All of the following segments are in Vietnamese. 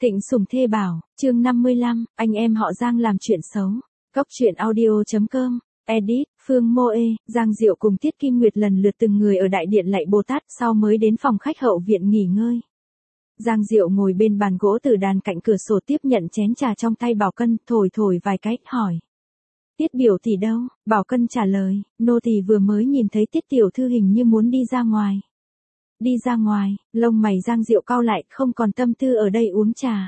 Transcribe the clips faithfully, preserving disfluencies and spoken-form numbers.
Thịnh Sủng Thê Bảo, chương năm mươi lăm, anh em họ Giang làm chuyện xấu. Góc truyện audio chấm com, edit, Phương Mô Ê, Giang Diệu cùng Tiết Kim Nguyệt lần lượt từng người ở đại điện lạy Bồ Tát sau mới đến phòng khách hậu viện nghỉ ngơi. Giang Diệu ngồi bên bàn gỗ từ đàn cạnh cửa sổ tiếp nhận chén trà trong tay Bảo Cân, thổi thổi vài cái, hỏi. Tiết biểu tỷ đâu? Bảo Cân trả lời, nô tỳ vừa mới nhìn thấy Tiết tiểu thư hình như muốn đi ra ngoài. Đi ra ngoài, lông mày Giang Diệu cau lại, không còn tâm tư ở đây uống trà.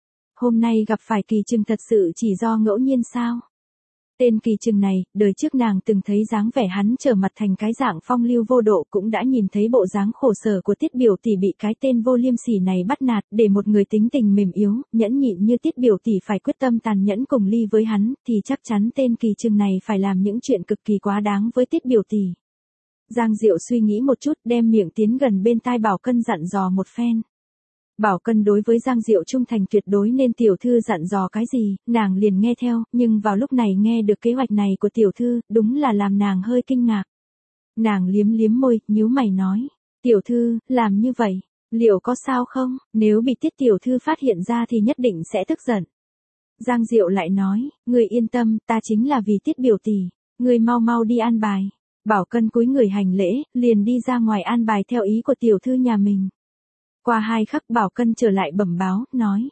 Hôm nay gặp phải Kỳ Trừng thật sự chỉ do ngẫu nhiên sao? Tên Kỳ Trừng này, đời trước nàng từng thấy dáng vẻ hắn trở mặt thành cái dạng phong lưu vô độ, cũng đã nhìn thấy bộ dáng khổ sở của Tiết biểu tỷ bị cái tên vô liêm sỉ này bắt nạt, để một người tính tình mềm yếu, nhẫn nhịn như Tiết biểu tỷ phải quyết tâm tàn nhẫn cùng ly với hắn, thì chắc chắn tên Kỳ Trừng này phải làm những chuyện cực kỳ quá đáng với Tiết biểu tỷ. Giang Diệu suy nghĩ một chút, đem miệng tiến gần bên tai Bảo Cân dặn dò một phen. Bảo Cân đối với Giang Diệu trung thành tuyệt đối nên tiểu thư dặn dò cái gì, nàng liền nghe theo, nhưng vào lúc này nghe được kế hoạch này của tiểu thư, đúng là làm nàng hơi kinh ngạc. Nàng liếm liếm môi, nhíu mày nói, tiểu thư, làm như vậy, liệu có sao không, nếu bị Tiết tiểu thư phát hiện ra thì nhất định sẽ tức giận. Giang Diệu lại nói, người yên tâm, ta chính là vì Tiết biểu tỷ, người mau mau đi an bài. Bảo Cân cúi người hành lễ, liền đi ra ngoài an bài theo ý của tiểu thư nhà mình. Qua hai khắc Bảo Cân trở lại bẩm báo, nói.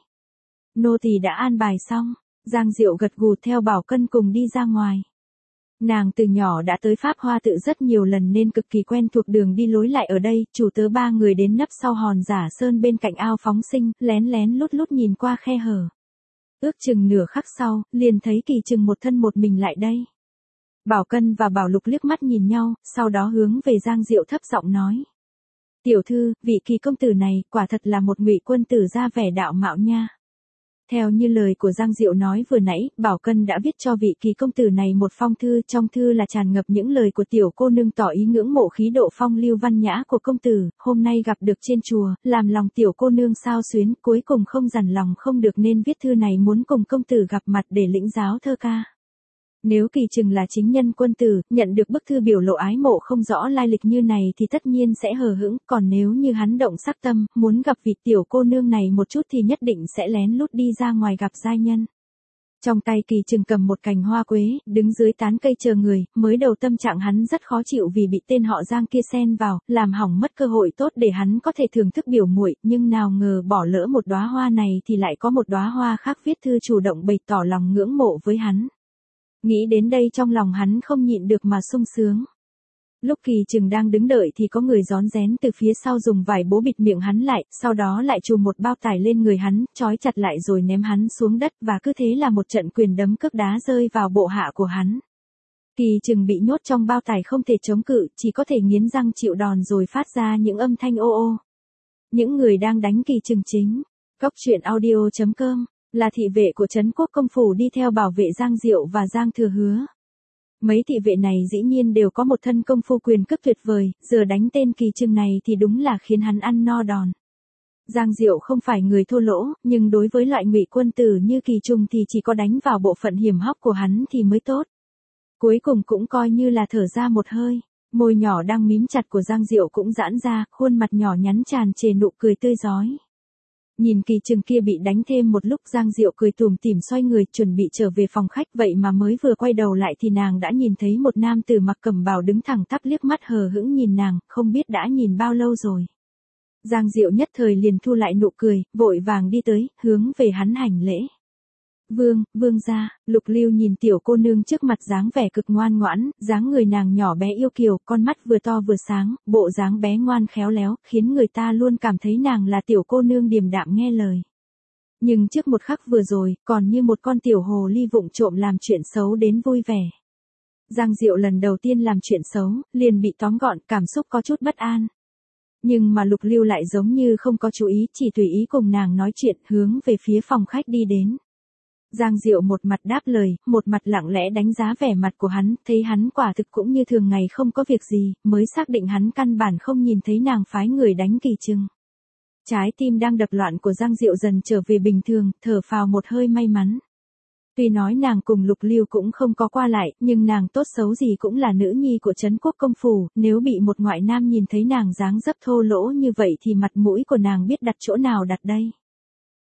Nô tỳ đã an bài xong. Giang Diệu gật gù theo Bảo Cân cùng đi ra ngoài. Nàng từ nhỏ đã tới Pháp Hoa Tự rất nhiều lần nên cực kỳ quen thuộc đường đi lối lại ở đây, chủ tớ ba người đến nấp sau hòn giả sơn bên cạnh ao phóng sinh, lén lén lút lút nhìn qua khe hở. Ước chừng nửa khắc sau, liền thấy Kỳ Trừng một thân một mình lại đây. Bảo Cân và Bảo Lục liếc mắt nhìn nhau, sau đó hướng về Giang Diệu thấp giọng nói. Tiểu thư, vị Kỳ công tử này, quả thật là một ngụy quân tử ra vẻ đạo mạo nha. Theo như lời của Giang Diệu nói vừa nãy, Bảo Cân đã viết cho vị Kỳ công tử này một phong thư, trong thư là tràn ngập những lời của tiểu cô nương tỏ ý ngưỡng mộ khí độ phong lưu văn nhã của công tử, hôm nay gặp được trên chùa, làm lòng tiểu cô nương xao xuyến, cuối cùng không dằn lòng không được nên viết thư này muốn cùng công tử gặp mặt để lĩnh giáo thơ ca. Nếu Kỳ Trừng là chính nhân quân tử, nhận được bức thư biểu lộ ái mộ không rõ lai lịch như này thì tất nhiên sẽ hờ hững, còn nếu như hắn động sắc tâm, muốn gặp vị tiểu cô nương này một chút thì nhất định sẽ lén lút đi ra ngoài gặp giai nhân. Trong tay Kỳ Trừng cầm một cành hoa quế, đứng dưới tán cây chờ người, mới đầu tâm trạng hắn rất khó chịu vì bị tên họ Giang kia xen vào, làm hỏng mất cơ hội tốt để hắn có thể thưởng thức biểu muội, nhưng nào ngờ bỏ lỡ một đóa hoa này thì lại có một đóa hoa khác viết thư chủ động bày tỏ lòng ngưỡng mộ với hắn. Nghĩ đến đây trong lòng hắn không nhịn được mà sung sướng. Lúc Kỳ Trừng đang đứng đợi thì có người rón rén từ phía sau dùng vải bố bịt miệng hắn lại, sau đó lại chùm một bao tải lên người hắn, trói chặt lại rồi ném hắn xuống đất và cứ thế là một trận quyền đấm cước đá rơi vào bộ hạ của hắn. Kỳ Trừng bị nhốt trong bao tải không thể chống cự, chỉ có thể nghiến răng chịu đòn rồi phát ra những âm thanh ô ô. Những người đang đánh Kỳ Trừng chính. Góc truyện audio chấm com là thị vệ của Trấn Quốc công phủ đi theo bảo vệ Giang Diệu và Giang Thừa Hứa. Mấy thị vệ này dĩ nhiên đều có một thân công phu quyền cước tuyệt vời, giờ đánh tên Kỳ Trừng này thì đúng là khiến hắn ăn no đòn. Giang Diệu không phải người thô lỗ, nhưng đối với loại ngụy quân tử như Kỳ Trừng thì chỉ có đánh vào bộ phận hiểm hóc của hắn thì mới tốt. Cuối cùng cũng coi như là thở ra một hơi, môi nhỏ đang mím chặt của Giang Diệu cũng giãn ra, khuôn mặt nhỏ nhắn tràn trề nụ cười tươi rói. Nhìn Kỳ Trừng kia bị đánh thêm một lúc, Giang Diệu cười tủm tỉm xoay người chuẩn bị trở về phòng khách, vậy mà mới vừa quay đầu lại thì nàng đã nhìn thấy một nam tử mặc cẩm bào đứng thẳng tắp liếc mắt hờ hững nhìn nàng, không biết đã nhìn bao lâu rồi. Giang Diệu nhất thời liền thu lại nụ cười, vội vàng đi tới, hướng về hắn hành lễ. Vương, vương gia. Lục Lưu nhìn tiểu cô nương trước mặt dáng vẻ cực ngoan ngoãn, dáng người nàng nhỏ bé yêu kiều, con mắt vừa to vừa sáng, bộ dáng bé ngoan khéo léo, khiến người ta luôn cảm thấy nàng là tiểu cô nương điềm đạm nghe lời. Nhưng trước một khắc vừa rồi, còn như một con tiểu hồ ly vụng trộm làm chuyện xấu đến vui vẻ. Giang Diệu lần đầu tiên làm chuyện xấu, liền bị tóm gọn, cảm xúc có chút bất an. Nhưng mà Lục Lưu lại giống như không có chú ý, chỉ tùy ý cùng nàng nói chuyện, hướng về phía phòng khách đi đến. Giang Diệu một mặt đáp lời, một mặt lặng lẽ đánh giá vẻ mặt của hắn, thấy hắn quả thực cũng như thường ngày không có việc gì, mới xác định hắn căn bản không nhìn thấy nàng phái người đánh Kỳ Trừng. Trái tim đang đập loạn của Giang Diệu dần trở về bình thường, thở phào một hơi may mắn. Tuy nói nàng cùng Lục Lưu cũng không có qua lại, nhưng nàng tốt xấu gì cũng là nữ nhi của Trấn Quốc công phủ, nếu bị một ngoại nam nhìn thấy nàng dáng dấp thô lỗ như vậy thì mặt mũi của nàng biết đặt chỗ nào đặt đây.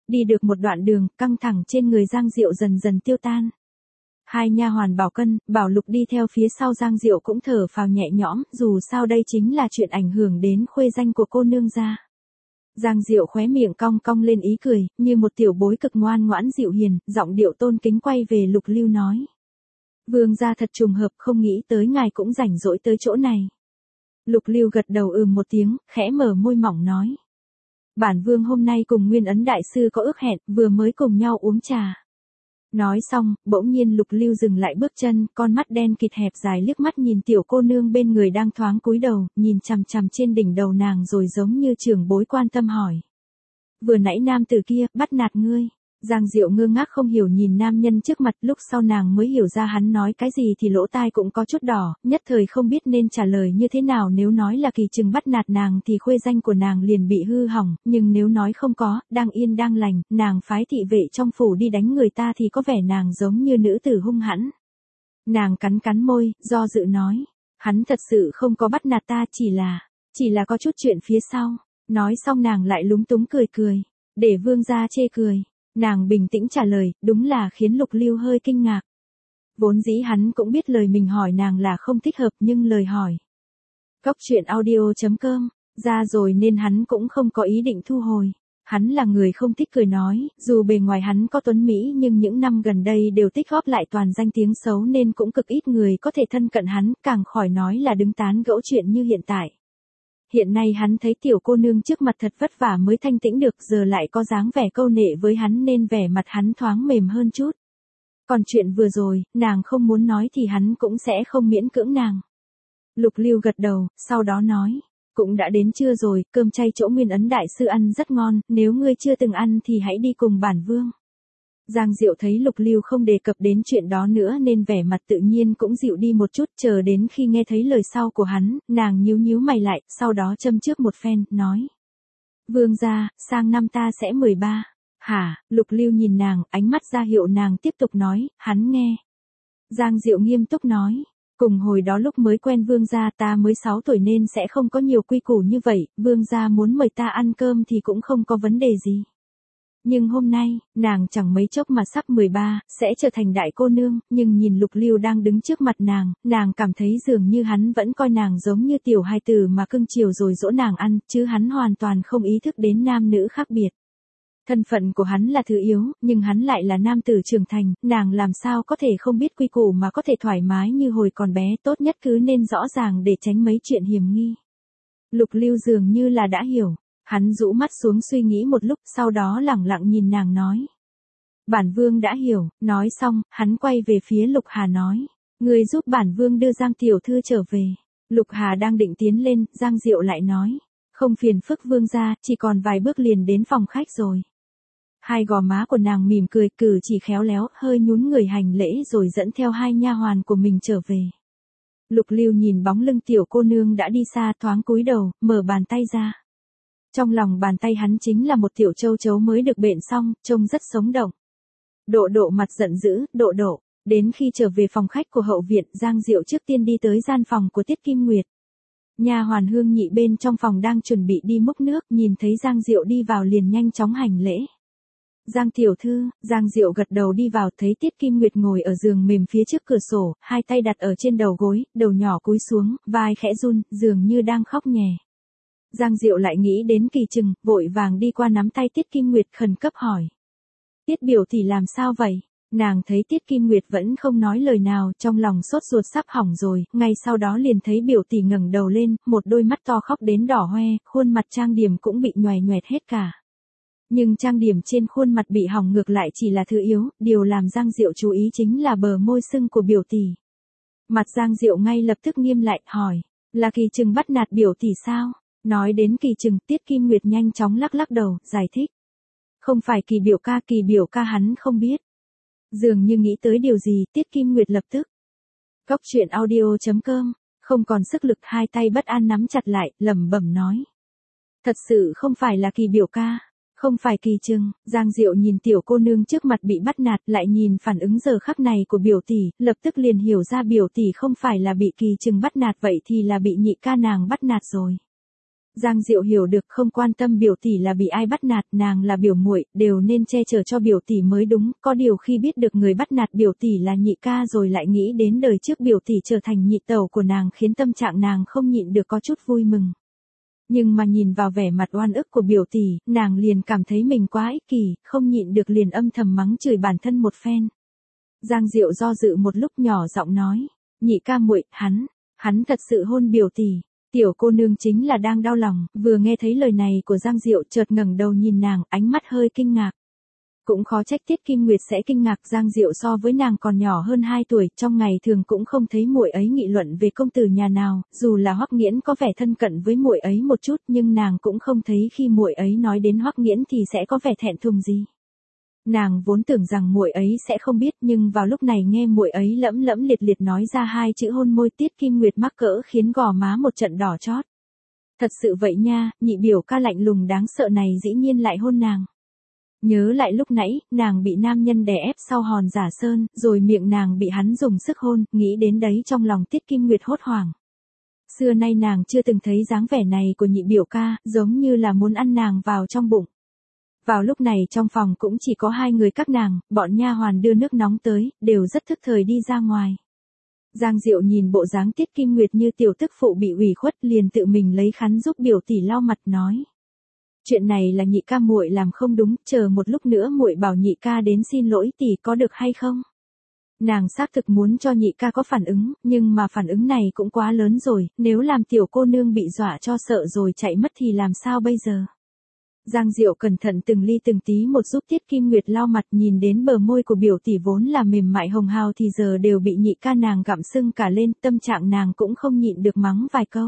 Đi được một đoạn đường, căng thẳng trên người Giang Diệu dần dần tiêu tan. Hai nha hoàn Bảo Cân, Bảo Lục đi theo phía sau Giang Diệu cũng thở phào nhẹ nhõm, dù sao đây chính là chuyện ảnh hưởng đến khuê danh của cô nương gia. Giang Diệu khóe miệng cong cong lên ý cười, như một tiểu bối cực ngoan ngoãn dịu hiền, giọng điệu tôn kính quay về Lục Lưu nói. Vương gia thật trùng hợp, không nghĩ tới ngài cũng rảnh rỗi tới chỗ này. Lục Lưu gật đầu ừm một tiếng, khẽ mở môi mỏng nói. Bản vương hôm nay cùng Nguyên Ấn đại sư có ước hẹn, vừa mới cùng nhau uống trà. Nói xong, bỗng nhiên Lục Lưu dừng lại bước chân, con mắt đen kịt hẹp dài liếc mắt nhìn tiểu cô nương bên người đang thoáng cúi đầu, nhìn chằm chằm trên đỉnh đầu nàng rồi giống như trưởng bối quan tâm hỏi. Vừa nãy nam tử kia, bắt nạt ngươi. Giang Diệu ngơ ngác không hiểu nhìn nam nhân trước mặt, lúc sau nàng mới hiểu ra hắn nói cái gì thì lỗ tai cũng có chút đỏ, nhất thời không biết nên trả lời như thế nào. Nếu nói là Kỳ Trừng bắt nạt nàng thì khuê danh của nàng liền bị hư hỏng, nhưng nếu nói không có, đang yên đang lành, nàng phái thị vệ trong phủ đi đánh người ta thì có vẻ nàng giống như nữ tử hung hãn. Nàng cắn cắn môi, do dự nói, hắn thật sự không có bắt nạt ta, chỉ là, chỉ là có chút chuyện phía sau. Nói xong nàng lại lúng túng cười cười, để vương gia chê cười. Nàng bình tĩnh trả lời, đúng là khiến Lục Lưu hơi kinh ngạc. Vốn dĩ hắn cũng biết lời mình hỏi nàng là không thích hợp, nhưng lời hỏi Cóc truyện audio chấm com ra rồi nên hắn cũng không có ý định thu hồi. Hắn là người không thích cười nói, dù bề ngoài hắn có tuấn mỹ nhưng những năm gần đây đều tích góp lại toàn danh tiếng xấu nên cũng cực ít người có thể thân cận hắn, càng khỏi nói là đứng tán gẫu chuyện như hiện tại. Hiện nay hắn thấy tiểu cô nương trước mặt thật vất vả mới thanh tĩnh được, giờ lại có dáng vẻ câu nệ với hắn nên vẻ mặt hắn thoáng mềm hơn chút. Còn chuyện vừa rồi, nàng không muốn nói thì hắn cũng sẽ không miễn cưỡng nàng. Lục Lưu gật đầu, sau đó nói, cũng đã đến trưa rồi, cơm chay chỗ Nguyên Ấn đại sư ăn rất ngon, nếu ngươi chưa từng ăn thì hãy đi cùng bản vương. Giang Diệu thấy Lục Lưu không đề cập đến chuyện đó nữa nên vẻ mặt tự nhiên cũng dịu đi một chút, chờ đến khi nghe thấy lời sau của hắn, nàng nhíu nhíu mày lại, sau đó châm trước một phen, nói. Vương gia, sang năm ta sẽ mười ba. Hả? Lục Lưu nhìn nàng, ánh mắt ra hiệu nàng tiếp tục nói, hắn nghe. Giang Diệu nghiêm túc nói. Cùng hồi đó lúc mới quen vương gia ta mới sáu tuổi nên sẽ không có nhiều quy củ như vậy, vương gia muốn mời ta ăn cơm thì cũng không có vấn đề gì. Nhưng hôm nay, nàng chẳng mấy chốc mà sắp mười ba, sẽ trở thành đại cô nương, nhưng nhìn Lục Lưu đang đứng trước mặt nàng, nàng cảm thấy dường như hắn vẫn coi nàng giống như tiểu hài tử mà cưng chiều rồi dỗ nàng ăn, chứ hắn hoàn toàn không ý thức đến nam nữ khác biệt. Thân phận của hắn là thứ yếu, nhưng hắn lại là nam tử trưởng thành, nàng làm sao có thể không biết quy củ mà có thể thoải mái như hồi còn bé, tốt nhất cứ nên rõ ràng để tránh mấy chuyện hiểm nghi. Lục Lưu dường như là đã hiểu. Hắn rũ mắt xuống suy nghĩ một lúc, sau đó lẳng lặng nhìn nàng nói. Bản vương đã hiểu, nói xong, hắn quay về phía Lục Hà nói. Người giúp bản vương đưa Giang tiểu thư trở về. Lục Hà đang định tiến lên, Giang Diệu lại nói. Không phiền phức vương gia, chỉ còn vài bước liền đến phòng khách rồi. Hai gò má của nàng mỉm cười, cử chỉ khéo léo, hơi nhún người hành lễ rồi dẫn theo hai nha hoàn của mình trở về. Lục Lưu nhìn bóng lưng tiểu cô nương đã đi xa, thoáng cúi đầu, mở bàn tay ra. Trong lòng bàn tay hắn chính là một tiểu châu chấu mới được bện xong, trông rất sống động. Độ độ mặt giận dữ, độ độ. Đến khi trở về phòng khách của hậu viện, Giang Diệu trước tiên đi tới gian phòng của Tiết Kim Nguyệt. Nha hoàn Hương Nhị bên trong phòng đang chuẩn bị đi múc nước, nhìn thấy Giang Diệu đi vào liền nhanh chóng hành lễ. Giang tiểu thư, Giang Diệu gật đầu đi vào, thấy Tiết Kim Nguyệt ngồi ở giường mềm phía trước cửa sổ, hai tay đặt ở trên đầu gối, đầu nhỏ cúi xuống, vai khẽ run, dường như đang khóc nhè. Giang Diệu lại nghĩ đến Kỳ Trừng, vội vàng đi qua nắm tay Tiết Kim Nguyệt khẩn cấp hỏi. Tiết biểu tỷ làm sao vậy? Nàng thấy Tiết Kim Nguyệt vẫn không nói lời nào, trong lòng sốt ruột sắp hỏng rồi, ngay sau đó liền thấy biểu tỷ ngẩng đầu lên, một đôi mắt to khóc đến đỏ hoe, khuôn mặt trang điểm cũng bị nhoài nhoẹt hết cả. Nhưng trang điểm trên khuôn mặt bị hỏng ngược lại chỉ là thứ yếu, điều làm Giang Diệu chú ý chính là bờ môi sưng của biểu tỷ. Mặt Giang Diệu ngay lập tức nghiêm lại, hỏi, là Kỳ Trừng bắt nạt biểu tỷ sao? Nói đến Kỳ Trừng, Tiết Kim Nguyệt nhanh chóng lắc lắc đầu, giải thích. Không phải Kỳ biểu ca, Kỳ biểu ca hắn không biết. Dường như nghĩ tới điều gì, Tiết Kim Nguyệt lập tức. Cóc truyện audio chấm com, không còn sức lực, hai tay bất an nắm chặt lại, lẩm bẩm nói. Thật sự không phải là Kỳ biểu ca, không phải Kỳ Trừng. Giang Diệu nhìn tiểu cô nương trước mặt bị bắt nạt, lại nhìn phản ứng giờ khắc này của biểu tỷ, lập tức liền hiểu ra biểu tỷ không phải là bị Kỳ Trừng bắt nạt vậy thì là bị nhị ca nàng bắt nạt rồi. Giang Diệu hiểu được không quan tâm biểu tỷ là bị ai bắt nạt, nàng là biểu muội, đều nên che chở cho biểu tỷ mới đúng, có điều khi biết được người bắt nạt biểu tỷ là nhị ca rồi lại nghĩ đến đời trước biểu tỷ trở thành nhị tẩu của nàng khiến tâm trạng nàng không nhịn được có chút vui mừng. Nhưng mà nhìn vào vẻ mặt oan ức của biểu tỷ, nàng liền cảm thấy mình quá ích kỷ, không nhịn được liền âm thầm mắng chửi bản thân một phen. Giang Diệu do dự một lúc nhỏ giọng nói, nhị ca muội, hắn, hắn thật sự hôn biểu tỷ. Tiểu cô nương chính là đang đau lòng, vừa nghe thấy lời này của Giang Diệu chợt ngẩng đầu nhìn nàng, ánh mắt hơi kinh ngạc. Cũng khó trách Tiết Kim Nguyệt sẽ kinh ngạc, Giang Diệu so với nàng còn nhỏ hơn hai tuổi, trong ngày thường cũng không thấy muội ấy nghị luận về công tử nhà nào, dù là Hoắc Nghiễn có vẻ thân cận với muội ấy một chút, nhưng nàng cũng không thấy khi muội ấy nói đến Hoắc Nghiễn thì sẽ có vẻ thẹn thùng gì. Nàng vốn tưởng rằng muội ấy sẽ không biết, nhưng vào lúc này nghe muội ấy lẫm lẫm liệt liệt nói ra hai chữ hôn môi, Tiết Kim Nguyệt mắc cỡ khiến gò má một trận đỏ chót. Thật sự vậy nha, nhị biểu ca lạnh lùng đáng sợ này dĩ nhiên lại hôn nàng. Nhớ lại lúc nãy, nàng bị nam nhân đè ép sau hòn giả sơn, rồi miệng nàng bị hắn dùng sức hôn, nghĩ đến đấy trong lòng Tiết Kim Nguyệt hốt hoảng. Xưa nay nàng chưa từng thấy dáng vẻ này của nhị biểu ca, giống như là muốn ăn nàng vào trong bụng. Vào lúc này trong phòng cũng chỉ có hai người các nàng, bọn nha hoàn đưa nước nóng tới, đều rất thức thời đi ra ngoài. Giang Diệu nhìn bộ dáng Tiết Kim Nguyệt như tiểu tức phụ bị ủy khuất, liền tự mình lấy khăn giúp biểu tỷ lau mặt nói. Chuyện này là nhị ca muội làm không đúng, chờ một lúc nữa muội bảo nhị ca đến xin lỗi tỷ có được hay không? Nàng xác thực muốn cho nhị ca có phản ứng, nhưng mà phản ứng này cũng quá lớn rồi, nếu làm tiểu cô nương bị dọa cho sợ rồi chạy mất thì làm sao bây giờ? Giang Diệu cẩn thận từng ly từng tí một giúp Tiết Kim Nguyệt lau mặt, nhìn đến bờ môi của biểu tỷ vốn là mềm mại hồng hào thì giờ đều bị nhị ca nàng gặm sưng cả lên, tâm trạng nàng cũng không nhịn được mắng vài câu.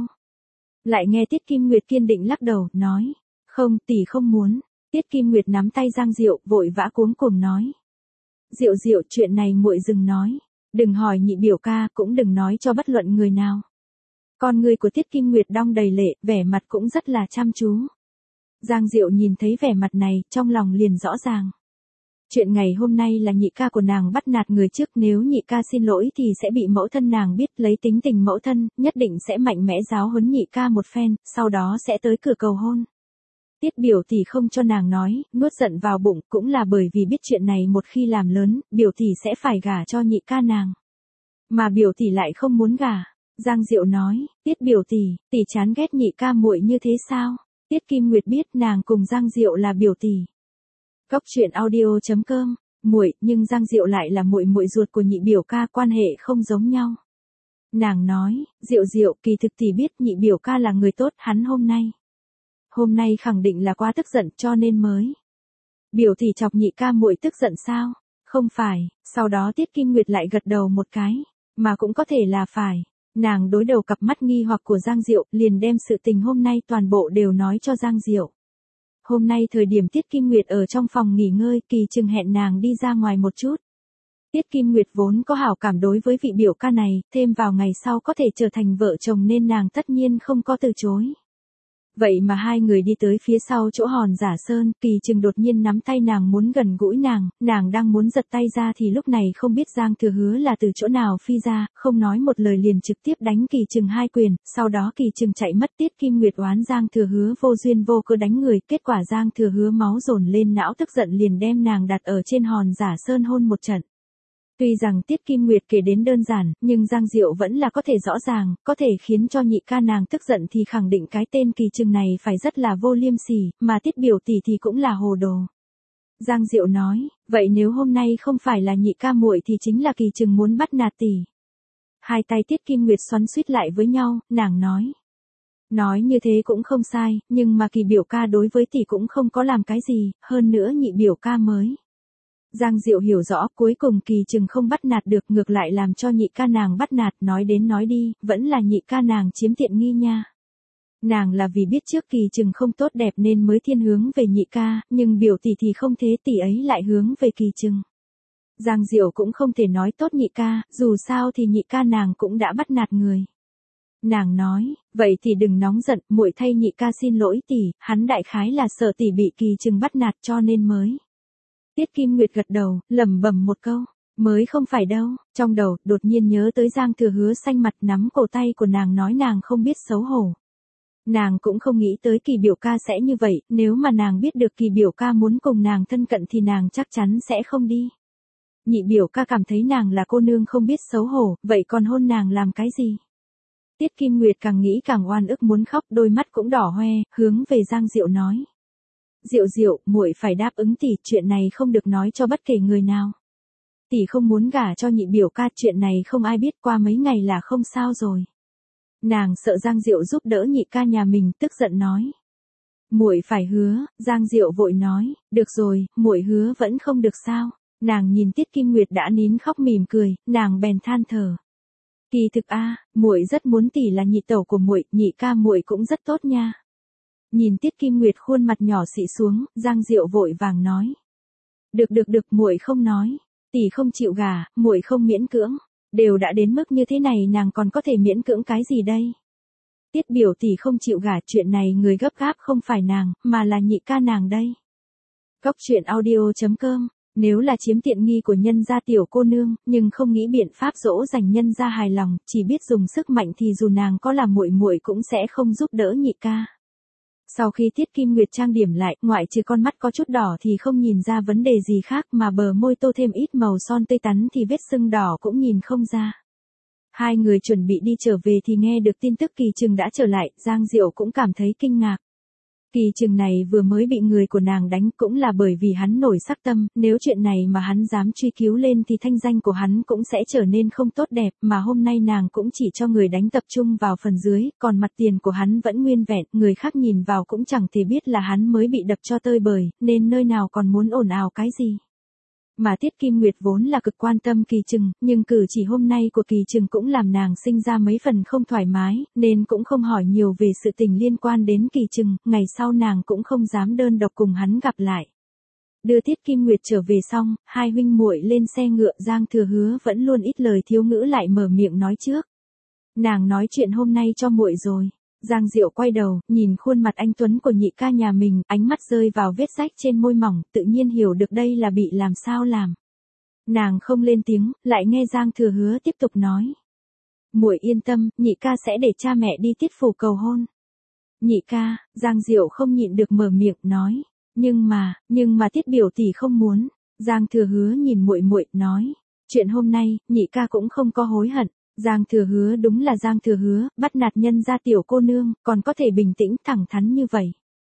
Lại nghe Tiết Kim Nguyệt kiên định lắc đầu, nói, không, tỷ không muốn. Tiết Kim Nguyệt nắm tay Giang Diệu, vội vã cuống cuồng nói. Diệu Diệu, chuyện này muội dừng nói, đừng hỏi nhị biểu ca, cũng đừng nói cho bất luận người nào. Con người của Tiết Kim Nguyệt đong đầy lệ, vẻ mặt cũng rất là chăm chú. Giang Diệu nhìn thấy vẻ mặt này, trong lòng liền rõ ràng. Chuyện ngày hôm nay là nhị ca của nàng bắt nạt người trước, nếu nhị ca xin lỗi thì sẽ bị mẫu thân nàng biết, lấy tính tình mẫu thân, nhất định sẽ mạnh mẽ giáo huấn nhị ca một phen, sau đó sẽ tới cửa cầu hôn. Tiết biểu tỷ không cho nàng nói, nuốt giận vào bụng, cũng là bởi vì biết chuyện này một khi làm lớn, biểu tỷ sẽ phải gả cho nhị ca nàng. Mà biểu tỷ lại không muốn gả. Giang Diệu nói, Tiết biểu tỷ, tỷ chán ghét nhị ca muội như thế sao? Tiết Kim Nguyệt biết nàng cùng Giang Diệu là biểu tỷ. Góc truyện audio chấm com, muội, nhưng Giang Diệu lại là muội muội ruột của nhị biểu ca, quan hệ không giống nhau. Nàng nói, Diệu Diệu, kỳ thực tỷ biết nhị biểu ca là người tốt, hắn hôm nay. Hôm nay khẳng định là quá tức giận cho nên mới. Biểu tỷ chọc nhị ca muội tức giận sao? Không phải, sau đó Tiết Kim Nguyệt lại gật đầu một cái, mà cũng có thể là phải. Nàng đối đầu cặp mắt nghi hoặc của Giang Diệu, liền đem sự tình hôm nay toàn bộ đều nói cho Giang Diệu. Hôm nay thời điểm Tiết Kim Nguyệt ở trong phòng nghỉ ngơi, Kỳ Trừng hẹn nàng đi ra ngoài một chút. Tiết Kim Nguyệt vốn có hảo cảm đối với vị biểu ca này, thêm vào ngày sau có thể trở thành vợ chồng nên nàng tất nhiên không có từ chối. Vậy mà hai người đi tới phía sau chỗ hòn giả sơn, Kỳ Trừng đột nhiên nắm tay nàng muốn gần gũi nàng, nàng đang muốn giật tay ra thì lúc này không biết Giang Thừa Hứa là từ chỗ nào phi ra, không nói một lời liền trực tiếp đánh Kỳ Trừng hai quyền, sau đó Kỳ Trừng chạy mất. Tiết Kim Nguyệt oán Giang Thừa Hứa vô duyên vô cớ đánh người, kết quả Giang Thừa Hứa máu dồn lên não, tức giận liền đem nàng đặt ở trên hòn giả sơn hôn một trận. Tuy rằng Tiết Kim Nguyệt kể đến đơn giản, nhưng Giang Diệu vẫn là có thể rõ ràng, có thể khiến cho nhị ca nàng tức giận thì khẳng định cái tên Kỳ Trừng này phải rất là vô liêm sỉ, mà Tiết biểu tỷ thì cũng là hồ đồ. Giang Diệu nói, vậy nếu hôm nay không phải là nhị ca muội thì chính là Kỳ Trừng muốn bắt nạt tỷ. Hai tay Tiết Kim Nguyệt xoắn xuýt lại với nhau, nàng nói. Nói như thế cũng không sai, nhưng mà Kỳ biểu ca đối với tỷ cũng không có làm cái gì, hơn nữa nhị biểu ca mới. Giang Diệu hiểu rõ, cuối cùng Kỳ Trừng không bắt nạt được, ngược lại làm cho nhị ca nàng bắt nạt, nói đến nói đi, vẫn là nhị ca nàng chiếm tiện nghi nha. Nàng là vì biết trước Kỳ Trừng không tốt đẹp nên mới thiên hướng về nhị ca, nhưng biểu tỷ thì không thế, tỷ ấy lại hướng về Kỳ Trừng. Giang Diệu cũng không thể nói tốt nhị ca, dù sao thì nhị ca nàng cũng đã bắt nạt người. Nàng nói, vậy thì đừng nóng giận, muội thay nhị ca xin lỗi tỷ, hắn đại khái là sợ tỷ bị Kỳ Trừng bắt nạt cho nên mới. Tiết Kim Nguyệt gật đầu, lẩm bẩm một câu, mới không phải đâu, trong đầu, đột nhiên nhớ tới Giang Thừa Hứa xanh mặt nắm cổ tay của nàng nói nàng không biết xấu hổ. Nàng cũng không nghĩ tới Kỳ biểu ca sẽ như vậy, nếu mà nàng biết được Kỳ biểu ca muốn cùng nàng thân cận thì nàng chắc chắn sẽ không đi. Nhị biểu ca cảm thấy nàng là cô nương không biết xấu hổ, vậy còn hôn nàng làm cái gì? Tiết Kim Nguyệt càng nghĩ càng oan ức muốn khóc, đôi mắt cũng đỏ hoe, hướng về Giang Diệu nói. Diệu Diệu, muội phải đáp ứng tỷ, chuyện này không được nói cho bất kể người nào. Tỷ không muốn gả cho nhị biểu ca, chuyện này không ai biết, qua mấy ngày là không sao rồi. Nàng sợ Giang Diệu giúp đỡ nhị ca nhà mình, tức giận nói. Muội phải hứa, Giang Diệu vội nói, được rồi, muội hứa vẫn không được sao? Nàng nhìn Tiết Kim Nguyệt đã nín khóc mỉm cười, nàng bèn than thở. Kỳ thực a, muội rất muốn tỷ là nhị tẩu của muội, nhị ca muội cũng rất tốt nha. Nhìn Tiết Kim Nguyệt khuôn mặt nhỏ xị xuống, Giang Diệu vội vàng nói. Được được được, muội không nói, tỷ không chịu gả, muội không miễn cưỡng, đều đã đến mức như thế này nàng còn có thể miễn cưỡng cái gì đây? Tiết biểu tỷ không chịu gả, chuyện này người gấp gáp không phải nàng, mà là nhị ca nàng đây. Cóc truyện audio chấm com. Nếu là chiếm tiện nghi của nhân gia tiểu cô nương, nhưng không nghĩ biện pháp dỗ dành nhân gia hài lòng, chỉ biết dùng sức mạnh thì dù nàng có là muội muội cũng sẽ không giúp đỡ nhị ca. Sau khi Tiết Kim Nguyệt trang điểm lại, ngoại trừ con mắt có chút đỏ thì không nhìn ra vấn đề gì khác, mà bờ môi tô thêm ít màu son tươi tắn thì vết sưng đỏ cũng nhìn không ra. Hai người chuẩn bị đi trở về thì nghe được tin tức Kỳ Trừng đã trở lại, Giang Diệu cũng cảm thấy kinh ngạc. Kỳ Trừng này vừa mới bị người của nàng đánh cũng là bởi vì hắn nổi sắc tâm, nếu chuyện này mà hắn dám truy cứu lên thì thanh danh của hắn cũng sẽ trở nên không tốt đẹp, mà hôm nay nàng cũng chỉ cho người đánh tập trung vào phần dưới, còn mặt tiền của hắn vẫn nguyên vẹn, người khác nhìn vào cũng chẳng thể biết là hắn mới bị đập cho tơi bời, nên nơi nào còn muốn ồn ào cái gì. Mà Tiết Kim Nguyệt vốn là cực quan tâm Kỳ Trừng, nhưng cử chỉ hôm nay của Kỳ Trừng cũng làm nàng sinh ra mấy phần không thoải mái, nên cũng không hỏi nhiều về sự tình liên quan đến Kỳ Trừng, ngày sau nàng cũng không dám đơn độc cùng hắn gặp lại. Đưa Tiết Kim Nguyệt trở về xong, hai huynh muội lên xe ngựa, Giang Thừa Hứa vẫn luôn ít lời thiếu ngữ lại mở miệng nói trước. Nàng nói chuyện hôm nay cho muội rồi. Giang Diệu quay đầu, nhìn khuôn mặt anh tuấn của nhị ca nhà mình, ánh mắt rơi vào vết rách trên môi mỏng, tự nhiên hiểu được đây là bị làm sao làm. Nàng không lên tiếng, lại nghe Giang Thừa Hứa tiếp tục nói. Muội yên tâm, nhị ca sẽ để cha mẹ đi Tiết phủ cầu hôn. Nhị ca, Giang Diệu không nhịn được mở miệng nói, nhưng mà, nhưng mà Tiết biểu tỷ không muốn. Giang Thừa Hứa nhìn muội muội nói, chuyện hôm nay, nhị ca cũng không có hối hận. Giang Thừa Hứa đúng là Giang Thừa Hứa, bắt nạt nhân gia tiểu cô nương, còn có thể bình tĩnh thẳng thắn như vậy.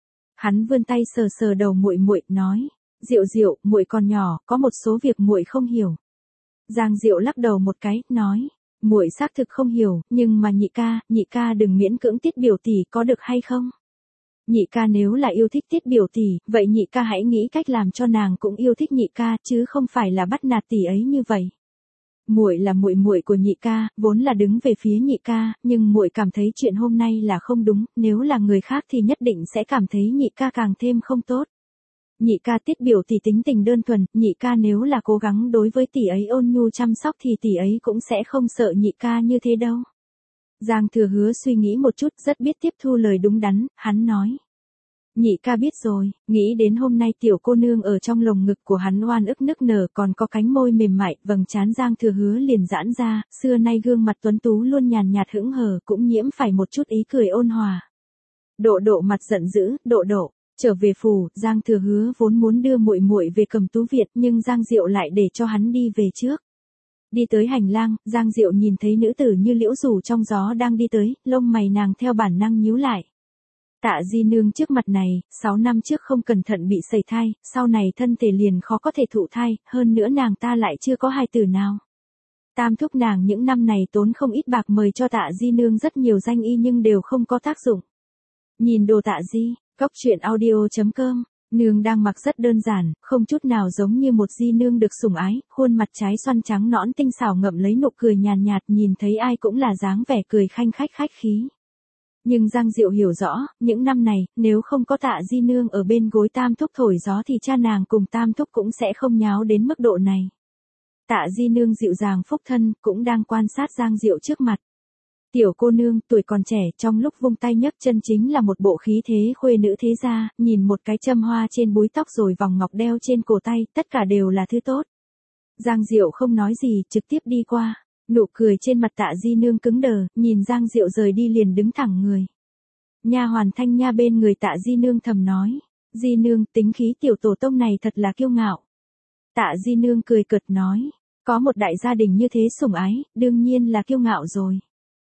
Hắn vươn tay sờ sờ đầu muội muội, nói, Diệu Diệu, muội còn nhỏ, có một số việc muội không hiểu. Giang Diệu lắc đầu một cái, nói, muội xác thực không hiểu, nhưng mà nhị ca, nhị ca đừng miễn cưỡng Tiết biểu tỷ, có được hay không? Nhị ca nếu là yêu thích Tiết biểu tỷ, vậy nhị ca hãy nghĩ cách làm cho nàng cũng yêu thích nhị ca, chứ không phải là bắt nạt tỷ ấy như vậy. Muội là muội muội của nhị ca, vốn là đứng về phía nhị ca, nhưng muội cảm thấy chuyện hôm nay là không đúng, nếu là người khác thì nhất định sẽ cảm thấy nhị ca càng thêm không tốt. Nhị ca Tiết biểu tỷ tính tình đơn thuần, nhị ca nếu là cố gắng đối với tỷ ấy ôn nhu chăm sóc thì tỷ ấy cũng sẽ không sợ nhị ca như thế đâu. Giang Thừa Hứa suy nghĩ một chút, rất biết tiếp thu lời đúng đắn, hắn nói. Nhị ca biết rồi, nghĩ đến hôm nay tiểu cô nương ở trong lồng ngực của hắn oan ức nức nở, còn có cánh môi mềm mại, vầng trán Giang Thừa Hứa liền giãn ra, xưa nay gương mặt tuấn tú luôn nhàn nhạt hững hờ, cũng nhiễm phải một chút ý cười ôn hòa. Độ Độ mặt giận dữ, Độ Độ, trở về phủ, Giang Thừa Hứa vốn muốn đưa muội muội về Cầm Tú Việt, nhưng Giang Diệu lại để cho hắn đi về trước. Đi tới hành lang, Giang Diệu nhìn thấy nữ tử như liễu rủ trong gió đang đi tới, lông mày nàng theo bản năng nhíu lại. Tạ Di Nương trước mặt này, sáu năm trước không cẩn thận bị sẩy thai, sau này thân thể liền khó có thể thụ thai, hơn nữa nàng ta lại chưa có hài tử nào. Tam thúc nàng những năm này tốn không ít bạc mời cho Tạ Di Nương rất nhiều danh y nhưng đều không có tác dụng. Nhìn đồ Tạ Di, cóc truyện audio chấm com, nương đang mặc rất đơn giản, không chút nào giống như một Di Nương được sủng ái, khuôn mặt trái xoăn trắng nõn tinh xảo ngậm lấy nụ cười nhàn nhạt, nhìn thấy ai cũng là dáng vẻ cười khanh khách khách khí. Nhưng Giang Diệu hiểu rõ, những năm này, nếu không có Tạ Di Nương ở bên gối Tam thúc thổi gió thì cha nàng cùng Tam thúc cũng sẽ không nháo đến mức độ này. Tạ Di Nương dịu dàng phúc thân, cũng đang quan sát Giang Diệu trước mặt. Tiểu cô nương, tuổi còn trẻ, trong lúc vung tay nhấc chân chính là một bộ khí thế khuê nữ thế gia, nhìn một cái châm hoa trên búi tóc rồi vòng ngọc đeo trên cổ tay, tất cả đều là thứ tốt. Giang Diệu không nói gì, trực tiếp đi qua. Nụ cười trên mặt Tạ Di Nương cứng đờ, nhìn Giang Diệu rời đi liền đứng thẳng người. Nha hoàn Thanh Nha bên người Tạ Di Nương thầm nói. Di Nương, tính khí tiểu tổ tông này thật là kiêu ngạo. Tạ Di Nương cười cợt nói. Có một đại gia đình như thế sủng ái, đương nhiên là kiêu ngạo rồi.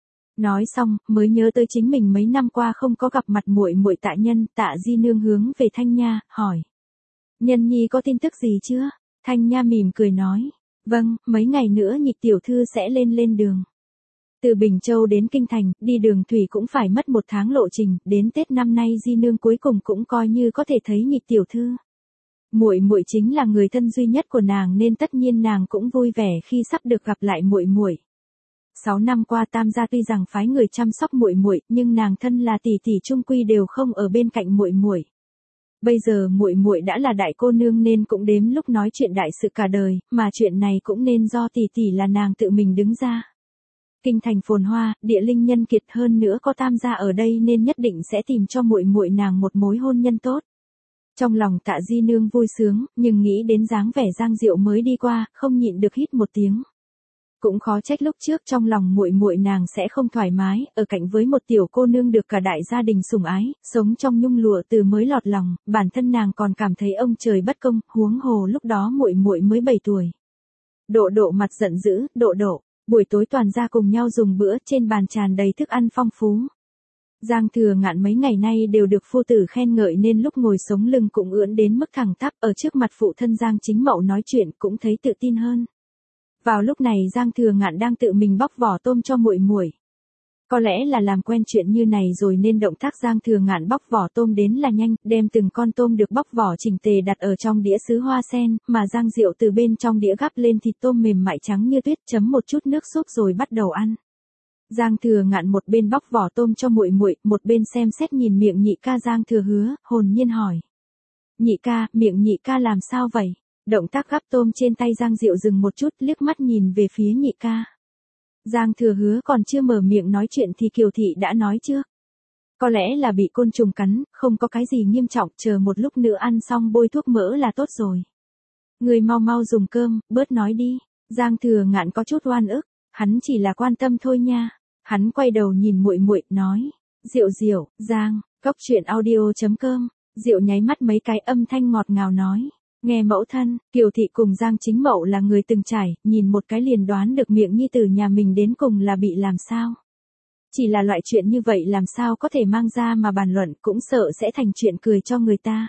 Nói xong, mới nhớ tới chính mình mấy năm qua không có gặp mặt muội muội Tạ Nhân, Tạ Di Nương hướng về Thanh Nha, hỏi. Nhân nhi có tin tức gì chưa? Thanh Nha mỉm cười nói. Vâng, mấy ngày nữa Nhị tiểu thư sẽ lên lên đường. Từ Bình Châu đến Kinh Thành, đi đường thủy cũng phải mất một tháng lộ trình, đến Tết năm nay Di Nương cuối cùng cũng coi như có thể thấy Nhị tiểu thư. Muội muội chính là người thân duy nhất của nàng nên tất nhiên nàng cũng vui vẻ khi sắp được gặp lại muội muội. Sáu năm qua Tam gia tuy rằng phái người chăm sóc muội muội, nhưng nàng thân là tỷ tỷ chung quy đều không ở bên cạnh muội muội. Bây giờ muội muội đã là đại cô nương nên cũng đếm lúc nói chuyện đại sự cả đời, mà chuyện này cũng nên do tỷ tỷ là nàng tự mình đứng ra. Kinh thành phồn hoa, địa linh nhân kiệt, hơn nữa có Tam gia ở đây nên nhất định sẽ tìm cho muội muội nàng một mối hôn nhân tốt. Trong lòng Tạ Di Nương vui sướng, nhưng nghĩ đến dáng vẻ Giang Diệu mới đi qua, không nhịn được hít một tiếng. Cũng khó trách lúc trước trong lòng muội muội nàng sẽ không thoải mái, ở cạnh với một tiểu cô nương được cả đại gia đình sủng ái, sống trong nhung lụa từ mới lọt lòng, bản thân nàng còn cảm thấy ông trời bất công, huống hồ lúc đó muội muội mới bảy tuổi. Độ Độ mặt giận dữ, Độ Độ, buổi tối toàn gia cùng nhau dùng bữa, trên bàn tràn đầy thức ăn phong phú. Giang Thừa Ngạn mấy ngày nay đều được phu tử khen ngợi nên lúc ngồi sống lưng cũng ưỡn đến mức thẳng tắp, ở trước mặt phụ thân Giang Chính Mậu nói chuyện cũng thấy tự tin hơn. Vào lúc này Giang Thừa Ngạn đang tự mình bóc vỏ tôm cho muội muội. Có lẽ là làm quen chuyện như này rồi nên động tác Giang Thừa Ngạn bóc vỏ tôm đến là nhanh, đem từng con tôm được bóc vỏ chỉnh tề đặt ở trong đĩa sứ hoa sen, mà Giang Diệu từ bên trong đĩa gắp lên thịt tôm mềm mại trắng như tuyết, chấm một chút nước súp rồi bắt đầu ăn. Giang Thừa Ngạn một bên bóc vỏ tôm cho muội muội, một bên xem xét nhìn miệng nhị ca Giang Thừa Hứa, hồn nhiên hỏi. Nhị ca, miệng nhị ca làm sao vậy? Động tác gắp tôm trên tay Giang Diệu dừng một chút, liếc mắt nhìn về phía nhị ca. Giang Thừa Hứa còn chưa mở miệng nói chuyện thì Kiều Thị đã nói trước. Có lẽ là bị côn trùng cắn, không có cái gì nghiêm trọng, chờ một lúc nữa ăn xong bôi thuốc mỡ là tốt rồi. Người mau mau dùng cơm, bớt nói đi. Giang Thừa Ngạn có chút oan ức, hắn chỉ là quan tâm thôi nha. Hắn quay đầu nhìn muội muội, nói. Diệu Diệu, Giang, cốc truyện audio chấm com. Diệu nháy mắt mấy cái, âm thanh ngọt ngào nói. Nghe mẫu thân, Kiều Thị cùng Giang Chính Mậu là người từng trải, nhìn một cái liền đoán được miệng nhi tử nhà mình đến cùng là bị làm sao. Chỉ là loại chuyện như vậy làm sao có thể mang ra mà bàn luận, cũng sợ sẽ thành chuyện cười cho người ta.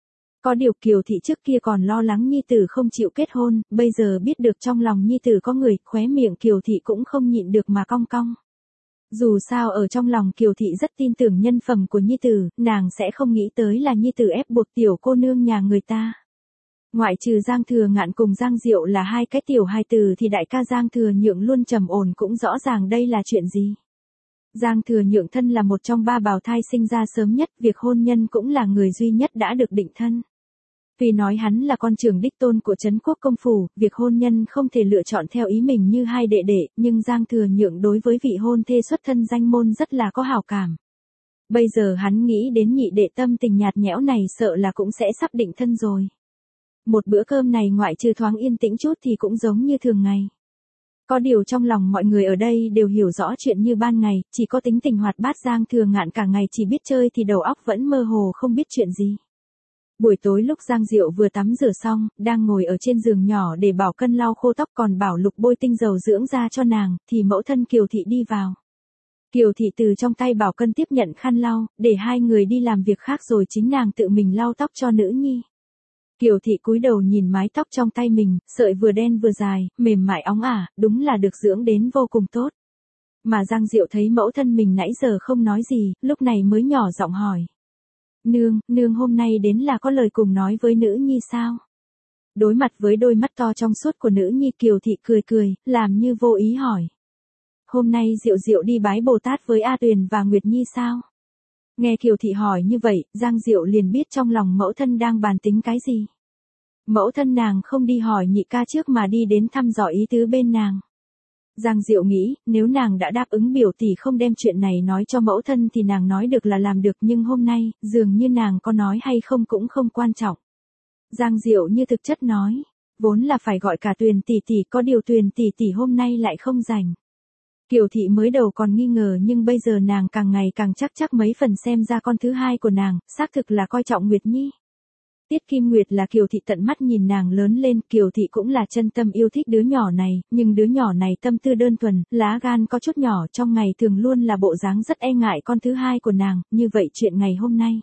Có điều Kiều Thị trước kia còn lo lắng nhi tử không chịu kết hôn, bây giờ biết được trong lòng nhi tử có người, khóe miệng Kiều Thị cũng không nhịn được mà cong cong. Dù sao ở trong lòng Kiều Thị rất tin tưởng nhân phẩm của nhi tử, nàng sẽ không nghĩ tới là nhi tử ép buộc tiểu cô nương nhà người ta. Ngoại trừ Giang Thừa Ngạn cùng Giang Diệu là hai cái tiểu hài tử thì đại ca Giang Thừa Nhượng luôn trầm ổn cũng rõ ràng đây là chuyện gì. Giang Thừa Nhượng thân là một trong ba bào thai sinh ra sớm nhất, việc hôn nhân cũng là người duy nhất đã được định thân. Vì nói hắn là con trưởng đích tôn của Trấn Quốc công phủ, việc hôn nhân không thể lựa chọn theo ý mình như hai đệ đệ, nhưng Giang Thừa Nhượng đối với vị hôn thê xuất thân danh môn rất là có hảo cảm. Bây giờ hắn nghĩ đến nhị đệ tâm tình nhạt nhẽo này sợ là cũng sẽ sắp định thân rồi. Một bữa cơm này ngoại trừ thoáng yên tĩnh chút thì cũng giống như thường ngày. Có điều trong lòng mọi người ở đây đều hiểu rõ chuyện như ban ngày, chỉ có tính tình hoạt bát Giang Thừa Ngạn cả ngày chỉ biết chơi thì đầu óc vẫn mơ hồ không biết chuyện gì. Buổi tối lúc Giang Diệu vừa tắm rửa xong, đang ngồi ở trên giường nhỏ để Bảo Cân lau khô tóc còn bảo Lục bôi tinh dầu dưỡng da cho nàng, thì mẫu thân Kiều Thị đi vào. Kiều Thị từ trong tay Bảo Cân tiếp nhận khăn lau, để hai người đi làm việc khác rồi chính nàng tự mình lau tóc cho nữ nhi. Kiều Thị cúi đầu nhìn mái tóc trong tay mình, sợi vừa đen vừa dài, mềm mại óng ả, đúng là được dưỡng đến vô cùng tốt. Mà Giang Diệu thấy mẫu thân mình nãy giờ không nói gì, lúc này mới nhỏ giọng hỏi. Nương, nương hôm nay đến là có lời cùng nói với nữ nhi sao? Đối mặt với đôi mắt to trong suốt của nữ nhi, Kiều Thị cười cười, làm như vô ý hỏi. Hôm nay Diệu Diệu đi bái Bồ Tát với A Tuyền và Nguyệt Nhi sao? Nghe Kiều Thị hỏi như vậy, Giang Diệu liền biết trong lòng mẫu thân đang bàn tính cái gì. Mẫu thân nàng không đi hỏi nhị ca trước mà đi đến thăm dò ý tứ bên nàng. Giang Diệu nghĩ, nếu nàng đã đáp ứng biểu tỷ không đem chuyện này nói cho mẫu thân thì nàng nói được là làm được, nhưng hôm nay, dường như nàng có nói hay không cũng không quan trọng. Giang Diệu như thực chất nói, vốn là phải gọi cả Tuyền tỷ tỷ, có điều Tuyền tỷ tỷ hôm nay lại không rảnh. Kiều Thị mới đầu còn nghi ngờ nhưng bây giờ nàng càng ngày càng chắc chắc mấy phần xem ra con thứ hai của nàng, xác thực là coi trọng Nguyệt Nhi. Tiết Kim Nguyệt là Kiều Thị tận mắt nhìn nàng lớn lên, Kiều Thị cũng là chân tâm yêu thích đứa nhỏ này, nhưng đứa nhỏ này tâm tư đơn thuần, lá gan có chút nhỏ, trong ngày thường luôn là bộ dáng rất e ngại con thứ hai của nàng, như vậy chuyện ngày hôm nay.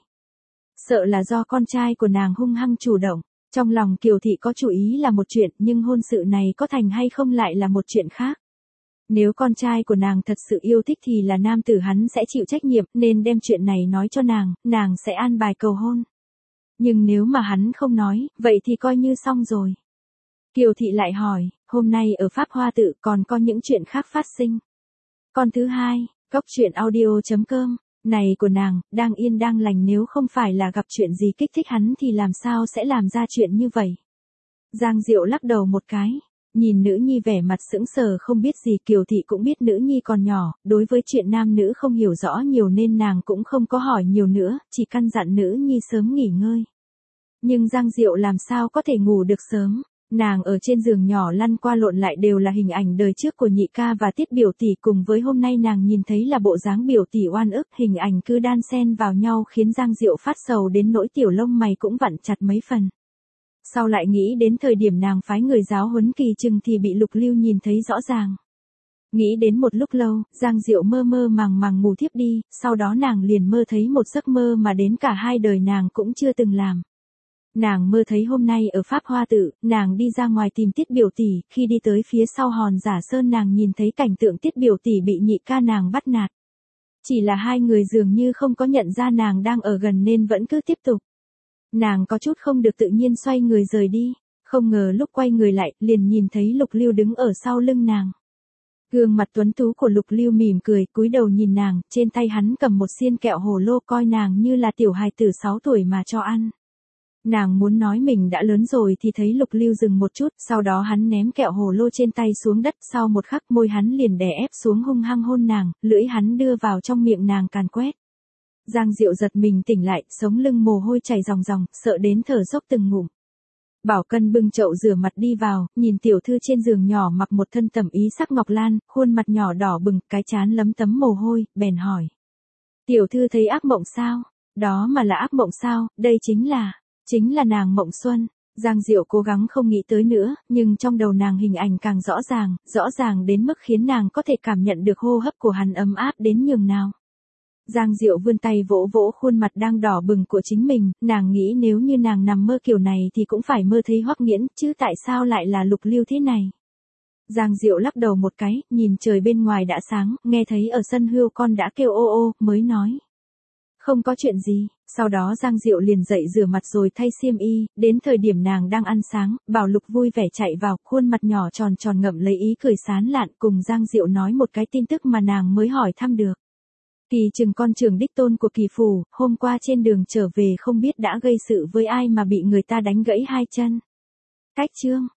Sợ là do con trai của nàng hung hăng chủ động, trong lòng Kiều Thị có chủ ý là một chuyện, nhưng hôn sự này có thành hay không lại là một chuyện khác. Nếu con trai của nàng thật sự yêu thích thì là nam tử hắn sẽ chịu trách nhiệm, nên đem chuyện này nói cho nàng, nàng sẽ an bài cầu hôn. Nhưng nếu mà hắn không nói, vậy thì coi như xong rồi. Kiều Thị lại hỏi, hôm nay ở Pháp Hoa Tự còn có những chuyện khác phát sinh. Con thứ hai, Cốc Truyện Audio chấm com, này của nàng, đang yên đang lành, nếu không phải là gặp chuyện gì kích thích hắn thì làm sao sẽ làm ra chuyện như vậy. Giang Diệu lắc đầu một cái, nhìn nữ nhi vẻ mặt sững sờ không biết gì. Kiều Thị cũng biết nữ nhi còn nhỏ, đối với chuyện nam nữ không hiểu rõ nhiều nên nàng cũng không có hỏi nhiều nữa, chỉ căn dặn nữ nhi sớm nghỉ ngơi. Nhưng Giang Diệu làm sao có thể ngủ được sớm, nàng ở trên giường nhỏ lăn qua lộn lại đều là hình ảnh đời trước của nhị ca và Tiết biểu tỷ, cùng với hôm nay nàng nhìn thấy là bộ dáng biểu tỷ oan ức, hình ảnh cứ đan xen vào nhau khiến Giang Diệu phát sầu đến nỗi tiểu lông mày cũng vặn chặt mấy phần. Sau lại nghĩ đến thời điểm nàng phái người giáo huấn Kỳ Trừng thì bị Lục Lưu nhìn thấy rõ ràng. Nghĩ đến một lúc lâu, Giang Diệu mơ mơ màng màng ngủ thiếp đi, sau đó nàng liền mơ thấy một giấc mơ mà đến cả hai đời nàng cũng chưa từng làm. Nàng mơ thấy hôm nay ở Pháp Hoa Tự, nàng đi ra ngoài tìm Tiết biểu tỷ, khi đi tới phía sau hòn Giả Sơn nàng nhìn thấy cảnh tượng Tiết biểu tỷ bị nhị ca nàng bắt nạt. Chỉ là hai người dường như không có nhận ra nàng đang ở gần nên vẫn cứ tiếp tục. Nàng có chút không được tự nhiên xoay người rời đi, không ngờ lúc quay người lại, liền nhìn thấy Lục Lưu đứng ở sau lưng nàng. Gương mặt tuấn tú của Lục Lưu mỉm cười, cúi đầu nhìn nàng, trên tay hắn cầm một xiên kẹo hồ lô, coi nàng như là tiểu hài tử sáu tuổi mà cho ăn. Nàng muốn nói mình đã lớn rồi thì thấy Lục Lưu dừng một chút, sau đó hắn ném kẹo hồ lô trên tay xuống đất, sau một khắc môi hắn liền đè ép xuống hung hăng hôn nàng, lưỡi hắn đưa vào trong miệng nàng càn quét. Giang Diệu giật mình tỉnh lại, sống lưng mồ hôi chảy ròng ròng, sợ đến thở dốc từng ngụm. Bảo Cân bưng chậu rửa mặt đi vào, nhìn tiểu thư trên giường nhỏ mặc một thân tẩm ý sắc ngọc lan, khuôn mặt nhỏ đỏ bừng, cái trán lấm tấm mồ hôi, bèn hỏi. Tiểu thư thấy ác mộng sao? Đó mà là ác mộng sao, đây chính là, chính là nàng Mộng Xuân. Giang Diệu cố gắng không nghĩ tới nữa, nhưng trong đầu nàng hình ảnh càng rõ ràng, rõ ràng đến mức khiến nàng có thể cảm nhận được hô hấp của hắn ấm áp đến nhường nào. Giang Diệu vươn tay vỗ vỗ khuôn mặt đang đỏ bừng của chính mình, nàng nghĩ nếu như nàng nằm mơ kiểu này thì cũng phải mơ thấy Hoắc Nghiễn, chứ tại sao lại là Lục Lưu thế này. Giang Diệu lắc đầu một cái, nhìn trời bên ngoài đã sáng, nghe thấy ở sân hươu con đã kêu ô ô, mới nói. Không có chuyện gì, sau đó Giang Diệu liền dậy rửa mặt rồi thay xiêm y, đến thời điểm nàng đang ăn sáng, Bảo Lục vui vẻ chạy vào, khuôn mặt nhỏ tròn tròn ngậm lấy ý cười sán lạn, cùng Giang Diệu nói một cái tin tức mà nàng mới hỏi thăm được. Kỳ Trừng con trưởng đích tôn của Kỳ phủ, hôm qua trên đường trở về không biết đã gây sự với ai mà bị người ta đánh gãy hai chân. Cách chương